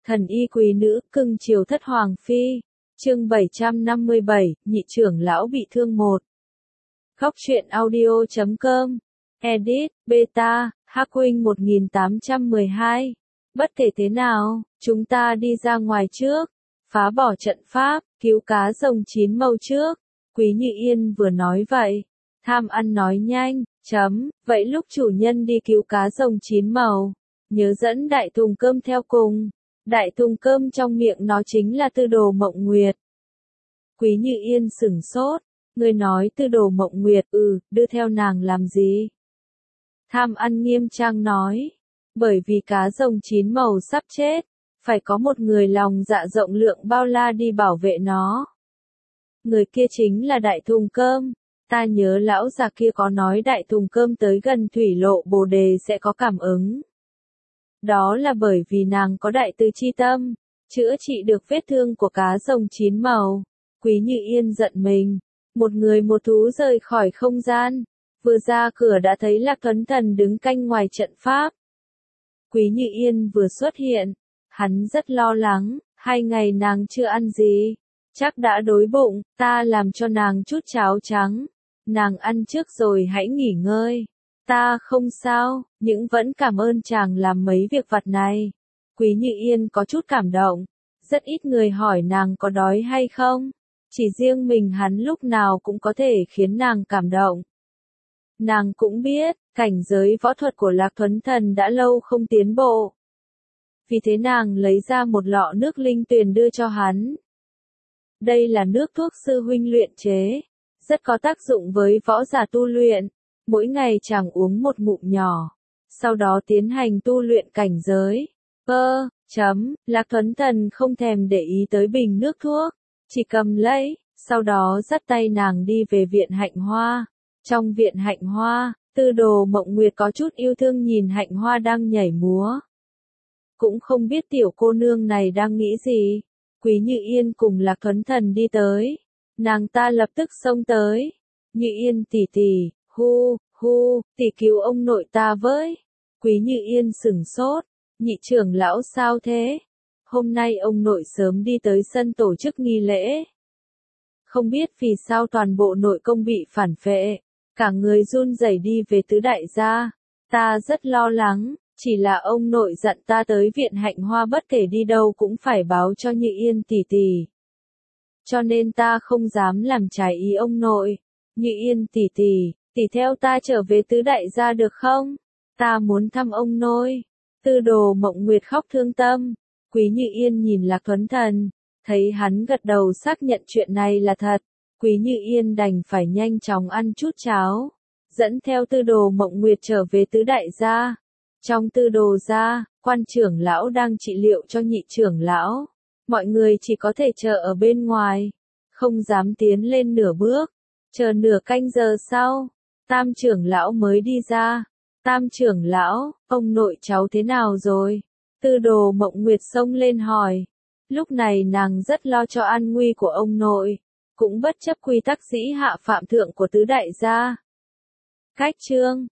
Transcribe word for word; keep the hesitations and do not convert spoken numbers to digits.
Thần y quý nữ, cưng chiều thất hoàng phi. Chương bảy trăm năm mươi bảy, nhị trưởng lão bị thương một. Góc truyện audio chấm com. Edit, Beta, Hắc Huynh một nghìn tám trăm mười hai. Bất kể thế nào, chúng ta đi ra ngoài trước. Phá bỏ trận pháp, cứu cá rồng chín màu trước. Quý Như Yên vừa nói vậy. Tham ăn nói nhanh, chấm, vậy lúc chủ nhân đi cứu cá rồng chín màu, nhớ dẫn đại thùng cơm theo cùng. Đại thùng cơm trong miệng nó chính là Tư Đồ Mộng Nguyệt. Quý Như Yên sửng sốt, người nói Tư Đồ Mộng Nguyệt, ừ, đưa theo nàng làm gì? Tham ăn nghiêm trang nói, bởi vì cá rồng chín màu sắp chết, phải có một người lòng dạ rộng lượng bao la đi bảo vệ nó. Người kia chính là đại thùng cơm. Ta nhớ lão già kia có nói đại thùng cơm tới gần thủy lộ Bồ Đề sẽ có cảm ứng. Đó là bởi vì nàng có đại từ chi tâm, chữa trị được vết thương của cá rồng chín màu. Quý Như Yên giận mình, một người một thú rời khỏi không gian, vừa ra cửa đã thấy Lạc Tuấn Thần đứng canh ngoài trận pháp. Quý Như Yên vừa xuất hiện, hắn rất lo lắng, hai ngày nàng chưa ăn gì, chắc đã đói bụng, ta làm cho nàng chút cháo trắng, nàng ăn trước rồi hãy nghỉ ngơi. Ta không sao, nhưng vẫn cảm ơn chàng làm mấy việc vặt này. Quý Như Yên có chút cảm động, rất ít người hỏi nàng có đói hay không, chỉ riêng mình hắn lúc nào cũng có thể khiến nàng cảm động. Nàng cũng biết, cảnh giới võ thuật của Lạc Tuấn Thần đã lâu không tiến bộ. Vì thế nàng lấy ra một lọ nước linh tuyền đưa cho hắn. Đây là nước thuốc sư huynh luyện chế, rất có tác dụng với võ giả tu luyện. Mỗi ngày chàng uống một ngụm nhỏ, sau đó tiến hành tu luyện cảnh giới. Ơ, chấm, Lạc Tuấn Thần không thèm để ý tới bình nước thuốc, chỉ cầm lấy, sau đó dắt tay nàng đi về viện Hạnh Hoa. Trong viện Hạnh Hoa, Tư Đồ Mộng Nguyệt có chút yêu thương nhìn Hạnh Hoa đang nhảy múa. Cũng không biết tiểu cô nương này đang nghĩ gì. Quý Như Yên cùng Lạc Tuấn Thần đi tới, nàng ta lập tức xông tới. Như Yên tỷ tỷ, hu, hu, tỷ cứu ông nội ta với. Quý Như Yên sửng sốt, nhị trưởng lão sao thế? Hôm nay ông nội sớm đi tới sân tổ chức nghi lễ. Không biết vì sao toàn bộ nội công bị phản phệ, cả người run rẩy đi về tứ đại gia. Ta rất lo lắng, chỉ là ông nội dặn ta tới viện Hạnh Hoa bất kể đi đâu cũng phải báo cho Như Yên tỷ tỷ. Cho nên ta không dám làm trái ý ông nội. Như Yên tỷ tỷ, tỷ theo ta trở về tứ đại gia được không? Ta muốn thăm ông nội. Tư Đồ Mộng Nguyệt khóc thương tâm. Quý Như Yên nhìn Lạc Tuấn Thần, thấy hắn gật đầu xác nhận chuyện này là thật. Quý Như Yên đành phải nhanh chóng ăn chút cháo, dẫn theo Tư Đồ Mộng Nguyệt trở về tứ đại gia. Trong Tư Đồ gia, quan trưởng lão đang trị liệu cho nhị trưởng lão. Mọi người chỉ có thể chờ ở bên ngoài, không dám tiến lên nửa bước. Chờ nửa canh giờ sau, Tam trưởng lão mới đi ra. Tam trưởng lão, ông nội cháu thế nào rồi? Tư Đồ Mộng Nguyệt xông lên hỏi. Lúc này nàng rất lo cho an nguy của ông nội, cũng bất chấp quy tắc dĩ hạ phạm thượng của tứ đại gia. Cách chương